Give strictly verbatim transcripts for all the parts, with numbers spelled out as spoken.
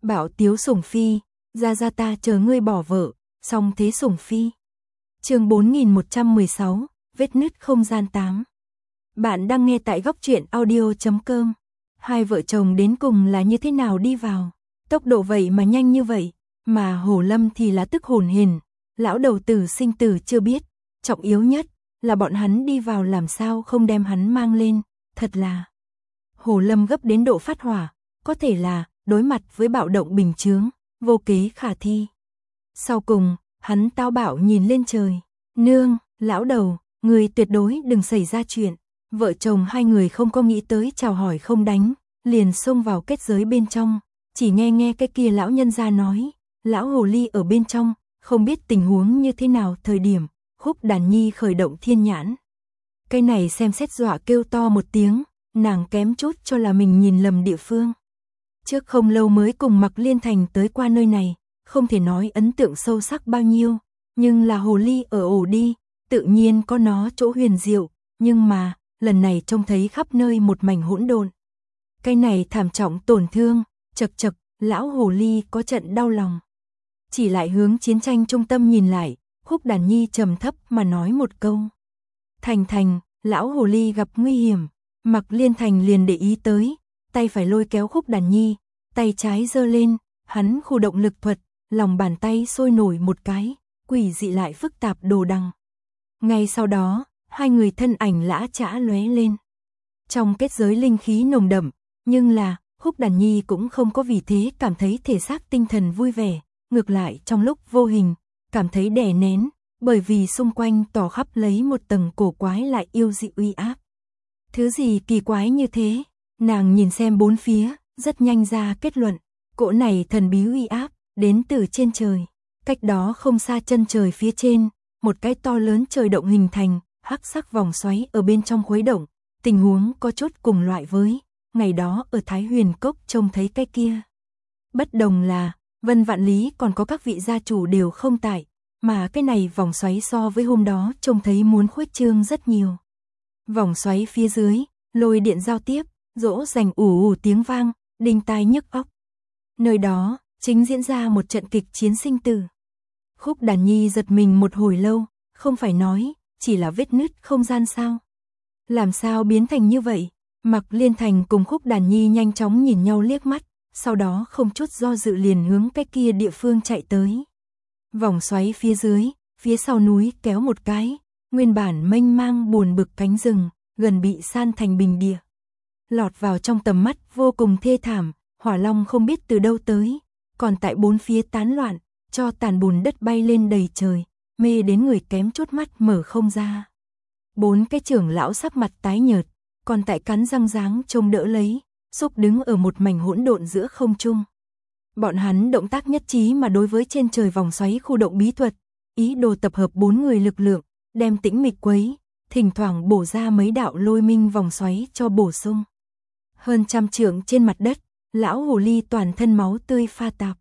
Bảo tiếu sủng phi, ra ra ta chờ ngươi bỏ vợ, song thế sủng phi. Chương bốn nghìn một trăm mười sáu, vết nứt không gian tám. Bạn đang nghe tại góc truyện audio chấm com. Hai vợ chồng đến cùng là như thế nào đi vào? Tốc độ vậy mà nhanh như vậy, mà Hồ Lâm thì là tức hồn hển, lão đầu tử sinh tử chưa biết, trọng yếu nhất là bọn hắn đi vào làm sao không đem hắn mang lên, thật là. Hồ Lâm gấp đến độ phát hỏa, có thể là đối mặt với bạo động bình chướng, vô kế khả thi. Sau cùng, hắn táo bạo nhìn lên trời, nương, lão đầu, người tuyệt đối đừng xảy ra chuyện. Vợ chồng hai người không có nghĩ tới chào hỏi không đánh, liền xông vào kết giới bên trong, chỉ nghe nghe cái kia lão nhân gia nói, lão hồ ly ở bên trong, không biết tình huống như thế nào thời điểm, Khúc Đàn Nhi khởi động thiên nhãn. Cái này xem xét dọa kêu to một tiếng, nàng kém chút cho là mình nhìn lầm địa phương. Trước không lâu mới cùng Mặc Liên Thành tới qua nơi này, không thể nói ấn tượng sâu sắc bao nhiêu, nhưng là hồ ly ở ổ đi, tự nhiên có nó chỗ huyền diệu, nhưng mà, lần này trông thấy khắp nơi một mảnh hỗn độn. Cái này thảm trọng tổn thương, chật chật, lão hồ ly có trận đau lòng. Chỉ lại hướng chiến tranh trung tâm nhìn lại, Khúc Đàn Nhi trầm thấp mà nói một câu. Thành Thành, lão hồ ly gặp nguy hiểm, Mặc Liên Thành liền để ý tới, tay phải lôi kéo Khúc Đàn Nhi, tay trái giơ lên, hắn khu động lực thuật, lòng bàn tay sôi nổi một cái, quỷ dị lại phức tạp đồ đằng. Ngay sau đó, hai người thân ảnh lã chã lóe lên. Trong kết giới linh khí nồng đậm, nhưng là, Khúc Đàn Nhi cũng không có vì thế cảm thấy thể xác tinh thần vui vẻ, ngược lại trong lúc vô hình, cảm thấy đè nén, bởi vì xung quanh tỏ khắp lấy một tầng cổ quái lại yêu dị uy áp. Thứ gì kỳ quái như thế? Nàng nhìn xem bốn phía, rất nhanh ra kết luận, cỗ này thần bí uy áp, đến từ trên trời. Cách đó không xa chân trời phía trên, một cái to lớn trời động hình thành, hắc sắc vòng xoáy ở bên trong khuấy động, tình huống có chút cùng loại với ngày đó ở Thái Huyền Cốc trông thấy cái kia. Bất đồng là, Vân Vạn Lý còn có các vị gia chủ đều không tại, mà cái này vòng xoáy so với hôm đó trông thấy muốn khuếch trương rất nhiều. Vòng xoáy phía dưới, lôi điện giao tiếp, dỗ dành ủ ủ tiếng vang, đinh tai nhức óc. Nơi đó, chính diễn ra một trận kịch chiến sinh tử. Khúc Đàn Nhi giật mình một hồi lâu, không phải nói, chỉ là vết nứt không gian sao? Làm sao biến thành như vậy? Mặc Liên Thành cùng Khúc Đàn Nhi nhanh chóng nhìn nhau liếc mắt, sau đó không chút do dự liền hướng cái kia địa phương chạy tới. Vòng xoáy phía dưới, phía sau núi kéo một cái, nguyên bản mênh mang buồn bực cánh rừng, gần bị san thành bình địa. Lọt vào trong tầm mắt vô cùng thê thảm, hỏa long không biết từ đâu tới, còn tại bốn phía tán loạn, cho tàn bùn đất bay lên đầy trời, mê đến người kém chút mắt mở không ra. Bốn cái trưởng lão sắc mặt tái nhợt, còn tại cắn răng ráng trông đỡ lấy, xúc đứng ở một mảnh hỗn độn giữa không trung. Bọn hắn động tác nhất trí mà đối với trên trời vòng xoáy khu động bí thuật, ý đồ tập hợp bốn người lực lượng, đem tĩnh mịch quấy, thỉnh thoảng bổ ra mấy đạo lôi minh vòng xoáy cho bổ sung. Hơn trăm trượng trên mặt đất, lão hồ ly toàn thân máu tươi pha tạp.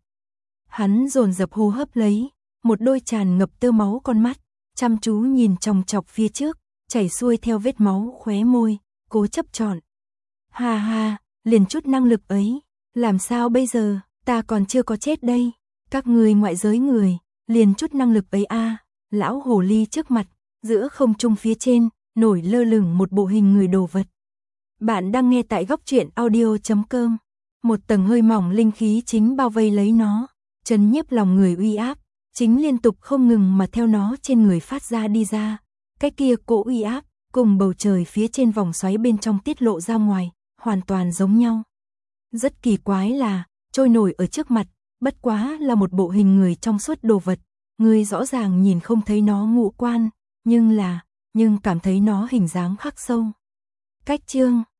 Hắn dồn dập hô hấp lấy, một đôi tràn ngập tơ máu con mắt, chăm chú nhìn chòng chọc phía trước, chảy xuôi theo vết máu khóe môi, cố chấp chọn. Ha ha, liền chút năng lực ấy, làm sao bây giờ, ta còn chưa có chết đây, các người ngoại giới người, liền chút năng lực ấy a. Lão hồ ly trước mặt, giữa không trung phía trên, nổi lơ lửng một bộ hình người đồ vật. Bạn đang nghe tại góc truyện audio chấm com. Một tầng hơi mỏng linh khí chính bao vây lấy nó, trấn nhiếp lòng người uy áp, chính liên tục không ngừng mà theo nó trên người phát ra đi ra. Cái kia cỗ uy áp, cùng bầu trời phía trên vòng xoáy bên trong tiết lộ ra ngoài, hoàn toàn giống nhau. Rất kỳ quái là, trôi nổi ở trước mặt, bất quá là một bộ hình người trong suốt đồ vật, người rõ ràng nhìn không thấy nó ngũ quan, nhưng là, nhưng cảm thấy nó hình dáng khắc sâu. Cách chương